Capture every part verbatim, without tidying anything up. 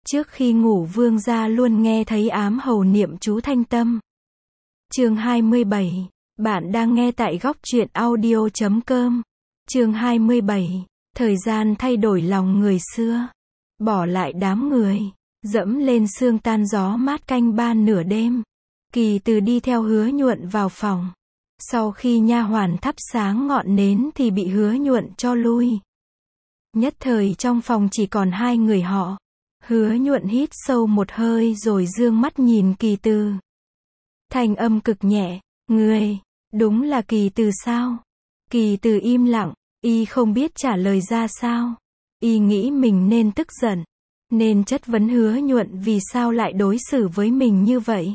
Trước khi ngủ vương gia luôn nghe thấy ám hầu niệm chú thanh tâm. Chương hai mươi bảy. Bạn đang nghe tại góc truyện audio chấm com. Chương hai mươi bảy. Thời gian thay đổi lòng người xưa. Bỏ lại đám người, dẫm lên sương tan gió mát canh ba nửa đêm. Kỳ Từ đi theo Hứa Nhuận vào phòng. Sau khi nha hoàn thắp sáng ngọn nến thì bị Hứa Nhuận cho lui. Nhất thời trong phòng chỉ còn hai người họ. Hứa Nhuận hít sâu một hơi rồi dương mắt nhìn Kỳ Từ. Thanh âm cực nhẹ, "Ngươi, đúng là Kỳ Từ sao?" Kỳ Từ im lặng, y không biết trả lời ra sao. Y nghĩ mình nên tức giận, nên chất vấn Hứa Nhuận vì sao lại đối xử với mình như vậy.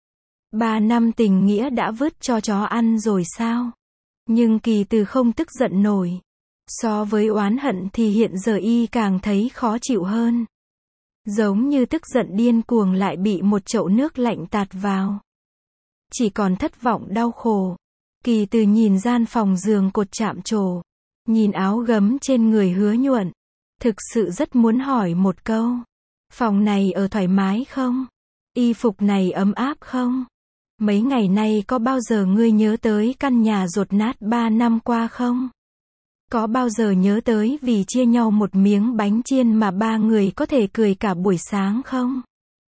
Ba năm tình nghĩa đã vứt cho chó ăn rồi sao? Nhưng Kỳ Từ không tức giận nổi. So với oán hận thì hiện giờ y càng thấy khó chịu hơn. Giống như tức giận điên cuồng lại bị một chậu nước lạnh tạt vào. Chỉ còn thất vọng đau khổ. Kỳ Từ nhìn gian phòng giường cột chạm trổ, nhìn áo gấm trên người Hứa Nhuận. Thực sự rất muốn hỏi một câu. Phòng này ở thoải mái không? Y phục này ấm áp không? Mấy ngày nay có bao giờ ngươi nhớ tới căn nhà dột nát ba năm qua không? Có bao giờ nhớ tới vì chia nhau một miếng bánh chiên mà ba người có thể cười cả buổi sáng không?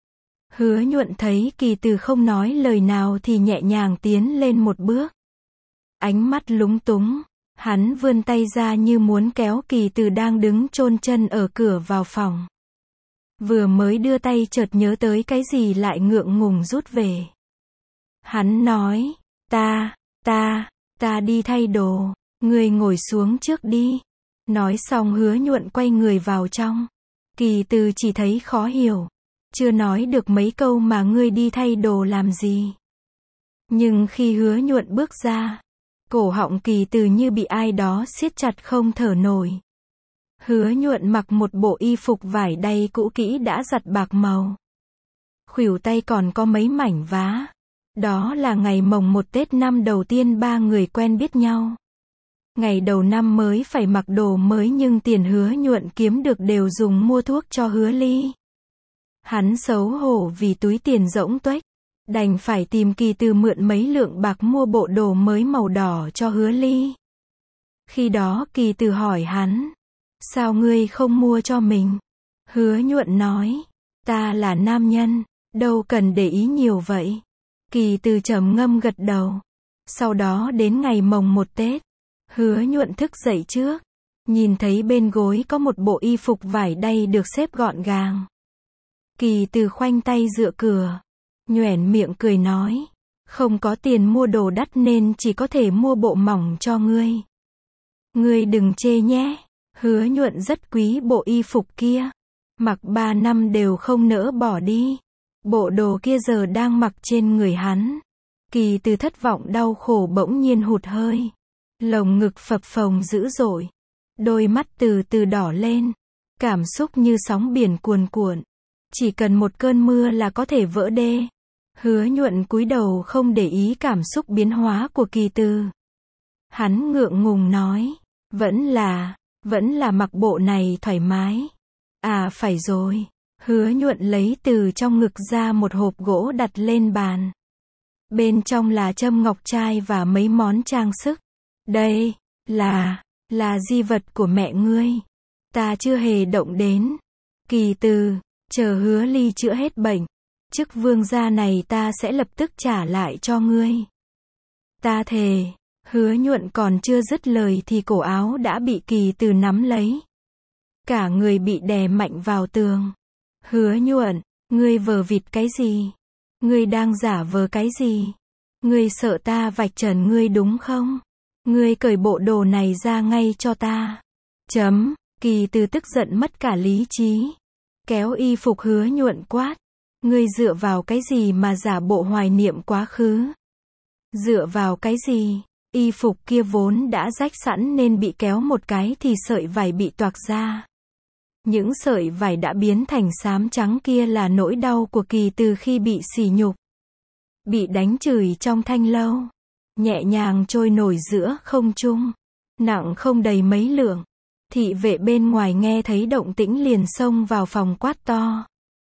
Hứa Nhuận thấy Kỳ Từ không nói lời nào thì nhẹ nhàng tiến lên một bước. Ánh mắt lúng túng, hắn vươn tay ra như muốn kéo Kỳ Từ đang đứng chôn chân ở cửa vào phòng. Vừa mới đưa tay chợt nhớ tới cái gì lại ngượng ngùng rút về. Hắn nói, ta, ta, ta đi thay đồ, ngươi ngồi xuống trước đi. Nói xong Hứa Nhuận quay người vào trong. Kỳ Từ chỉ thấy khó hiểu. Chưa nói được mấy câu mà ngươi đi thay đồ làm gì. Nhưng khi Hứa Nhuận bước ra, cổ họng Kỳ Từ như bị ai đó siết chặt không thở nổi. Hứa Nhuận mặc một bộ y phục vải đay cũ kỹ đã giặt bạc màu. Khuỷu tay còn có mấy mảnh vá. Đó là ngày mồng một Tết năm đầu tiên ba người quen biết nhau. Ngày đầu năm mới phải mặc đồ mới nhưng tiền Hứa Nhuận kiếm được đều dùng mua thuốc cho Hứa Ly. Hắn xấu hổ vì túi tiền rỗng tuếch, đành phải tìm Kỳ Từ mượn mấy lượng bạc mua bộ đồ mới màu đỏ cho Hứa Ly. Khi đó Kỳ Từ hỏi hắn, sao ngươi không mua cho mình? Hứa Nhuận nói, ta là nam nhân, đâu cần để ý nhiều vậy. Kỳ Từ trầm ngâm gật đầu. Sau đó đến ngày mồng một Tết, Hứa Nhuận thức dậy trước, nhìn thấy bên gối có một bộ y phục vải đay được xếp gọn gàng. Kỳ Từ khoanh tay dựa cửa, nhoẻn miệng cười nói, không có tiền mua đồ đắt nên chỉ có thể mua bộ mỏng cho ngươi. Ngươi đừng chê nhé. Hứa Nhuận rất quý bộ y phục kia, mặc ba năm đều không nỡ bỏ đi. Bộ đồ kia giờ đang mặc trên người hắn. Kỳ Từ thất vọng đau khổ bỗng nhiên hụt hơi. Lồng ngực phập phồng dữ dội. Đôi mắt từ từ đỏ lên. Cảm xúc như sóng biển cuồn cuộn. Chỉ cần một cơn mưa là có thể vỡ đê. Hứa Nhuận cúi đầu không để ý cảm xúc biến hóa của Kỳ Từ. Hắn ngượng ngùng nói, vẫn là, vẫn là mặc bộ này thoải mái. À phải rồi. Hứa Nhuận lấy từ trong ngực ra một hộp gỗ đặt lên bàn. Bên trong là châm ngọc trai và mấy món trang sức. Đây, là, là di vật của mẹ ngươi. Ta chưa hề động đến. Kỳ Từ, chờ Hứa Ly chữa hết bệnh. Chức vương gia này ta sẽ lập tức trả lại cho ngươi. Ta thề. Hứa Nhuận còn chưa dứt lời thì cổ áo đã bị Kỳ Từ nắm lấy. Cả người bị đè mạnh vào tường. Hứa Nhuận, ngươi vờ vịt cái gì? Ngươi đang giả vờ cái gì? Ngươi sợ ta vạch trần ngươi đúng không? Ngươi cởi bộ đồ này ra ngay cho ta. Chấm, Kỳ Từ tức giận mất cả lý trí. Kéo y phục Hứa Nhuận quát. Ngươi dựa vào cái gì mà giả bộ hoài niệm quá khứ? Dựa vào cái gì? Y phục kia vốn đã rách sẵn nên bị kéo một cái thì sợi vải bị toạc ra. Những sợi vải đã biến thành xám trắng kia là nỗi đau của Kỳ Từ khi bị sỉ nhục. Bị đánh chửi trong thanh lâu. Nhẹ nhàng trôi nổi giữa không trung. Nặng không đầy mấy lượng. Thị vệ bên ngoài nghe thấy động tĩnh liền xông vào phòng quát to.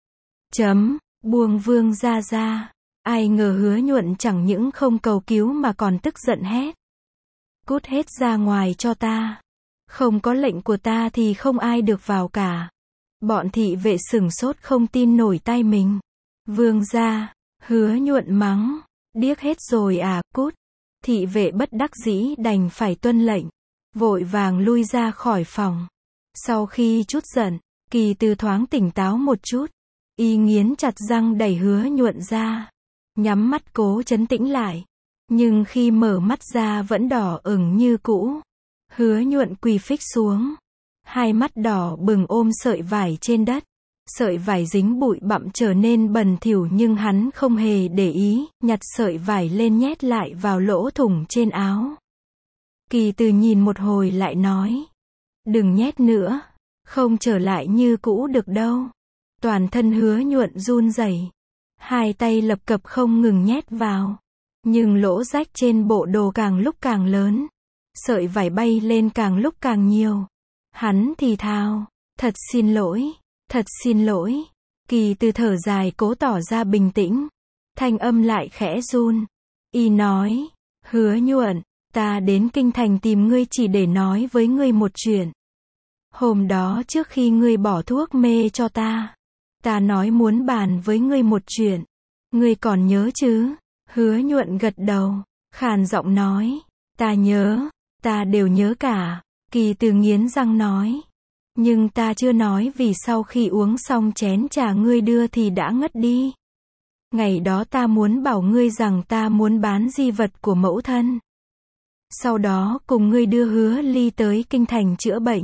Chấm, buông Vương gia ra. Ai ngờ Hứa Nhuận chẳng những không cầu cứu mà còn tức giận hét. Cút hết ra ngoài cho ta. Không có lệnh của ta thì không ai được vào cả. Bọn thị vệ sửng sốt không tin nổi tai mình. Vương gia, Hứa Nhuận mắng. Điếc hết rồi à, cút. Thị vệ bất đắc dĩ đành phải tuân lệnh. Vội vàng lui ra khỏi phòng. Sau khi chút giận, Kỳ Từ thoáng tỉnh táo một chút. Y nghiến chặt răng đẩy Hứa Nhuận ra. Nhắm mắt cố trấn tĩnh lại. Nhưng khi mở mắt ra vẫn đỏ ửng như cũ. Hứa Nhuận quỳ phịch xuống. Hai mắt đỏ bừng ôm sợi vải trên đất. Sợi vải dính bụi bặm trở nên bẩn thỉu nhưng hắn không hề để ý, nhặt sợi vải lên nhét lại vào lỗ thủng trên áo. Kỳ Từ nhìn một hồi lại nói. Đừng nhét nữa, không trở lại như cũ được đâu. Toàn thân Hứa Nhuận run rẩy. Hai tay lập cập không ngừng nhét vào. Nhưng lỗ rách trên bộ đồ càng lúc càng lớn. Sợi vải bay lên càng lúc càng nhiều. Hắn thì thào, thật xin lỗi, thật xin lỗi. Kỳ Từ thở dài cố tỏ ra bình tĩnh. Thanh âm lại khẽ run. Y nói, Hứa Nhuận, ta đến kinh thành tìm ngươi chỉ để nói với ngươi một chuyện. Hôm đó trước khi ngươi bỏ thuốc mê cho ta, ta nói muốn bàn với ngươi một chuyện. Ngươi còn nhớ chứ? Hứa Nhuận gật đầu, khàn giọng nói, ta nhớ, ta đều nhớ cả. Kỳ Từ nghiến răng nói, nhưng ta chưa nói vì sau khi uống xong chén trà ngươi đưa thì đã ngất đi. Ngày đó ta muốn bảo ngươi rằng ta muốn bán di vật của mẫu thân. Sau đó cùng ngươi đưa Hứa Ly tới kinh thành chữa bệnh.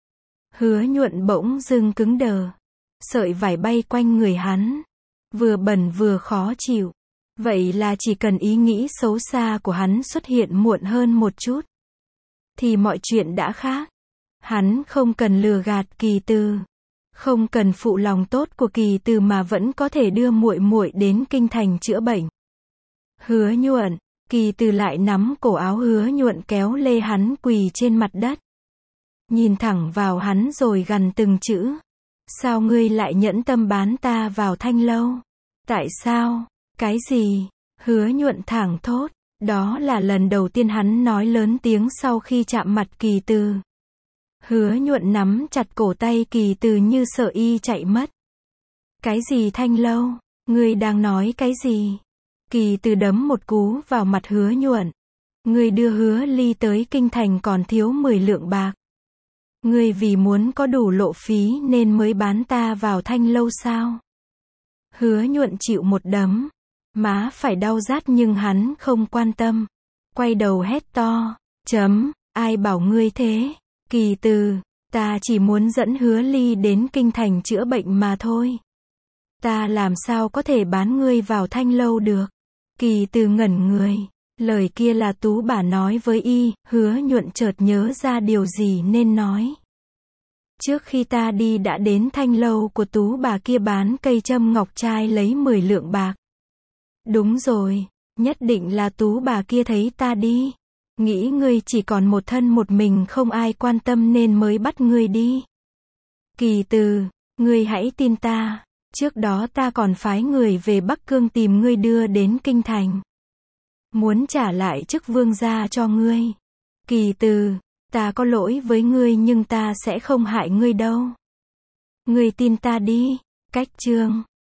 Hứa Nhuận bỗng dưng cứng đờ. Sợi vải bay quanh người hắn. Vừa bẩn vừa khó chịu. Vậy là chỉ cần ý nghĩ xấu xa của hắn xuất hiện muộn hơn một chút, thì mọi chuyện đã khác. Hắn không cần lừa gạt Kỳ Từ. Không cần phụ lòng tốt của Kỳ Từ mà vẫn có thể đưa muội muội đến kinh thành chữa bệnh. Hứa Nhuận, Kỳ Từ lại nắm cổ áo Hứa Nhuận kéo lê hắn quỳ trên mặt đất. Nhìn thẳng vào hắn rồi gằn từng chữ. Sao ngươi lại nhẫn tâm bán ta vào Thanh Lâu? Tại sao? Cái gì? Hứa Nhuận thẳng thốt. Đó là lần đầu tiên hắn nói lớn tiếng sau khi chạm mặt Kỳ Từ. Hứa Nhuận nắm chặt cổ tay Kỳ Từ như sợ y chạy mất. Cái gì Thanh Lâu? Ngươi đang nói cái gì? Kỳ Từ đấm một cú vào mặt Hứa Nhuận. Ngươi đưa Hứa Ly tới kinh thành còn thiếu mười lượng bạc. Ngươi vì muốn có đủ lộ phí nên mới bán ta vào Thanh Lâu sao? Hứa Nhuận chịu một đấm. Má phải đau rát nhưng hắn không quan tâm. Quay đầu hét to. Chấm, ai bảo ngươi thế? Kỳ Từ, ta chỉ muốn dẫn Hứa Ly đến kinh thành chữa bệnh mà thôi. Ta làm sao có thể bán ngươi vào Thanh Lâu được? Kỳ Từ ngẩn người. Lời kia là Tú bà nói với y. Hứa Nhuận chợt nhớ ra điều gì nên nói. Trước khi ta đi đã đến Thanh Lâu của Tú bà kia bán cây châm ngọc trai lấy mười lượng bạc. Đúng rồi, nhất định là Tú bà kia thấy ta đi. Nghĩ ngươi chỉ còn một thân một mình không ai quan tâm nên mới bắt ngươi đi. Kỳ Từ, ngươi hãy tin ta. Trước đó ta còn phái người về Bắc Cương tìm ngươi đưa đến kinh thành. Muốn trả lại chức vương gia cho ngươi. Kỳ Từ, ta có lỗi với ngươi nhưng ta sẽ không hại ngươi đâu. Ngươi tin ta đi. Cách chương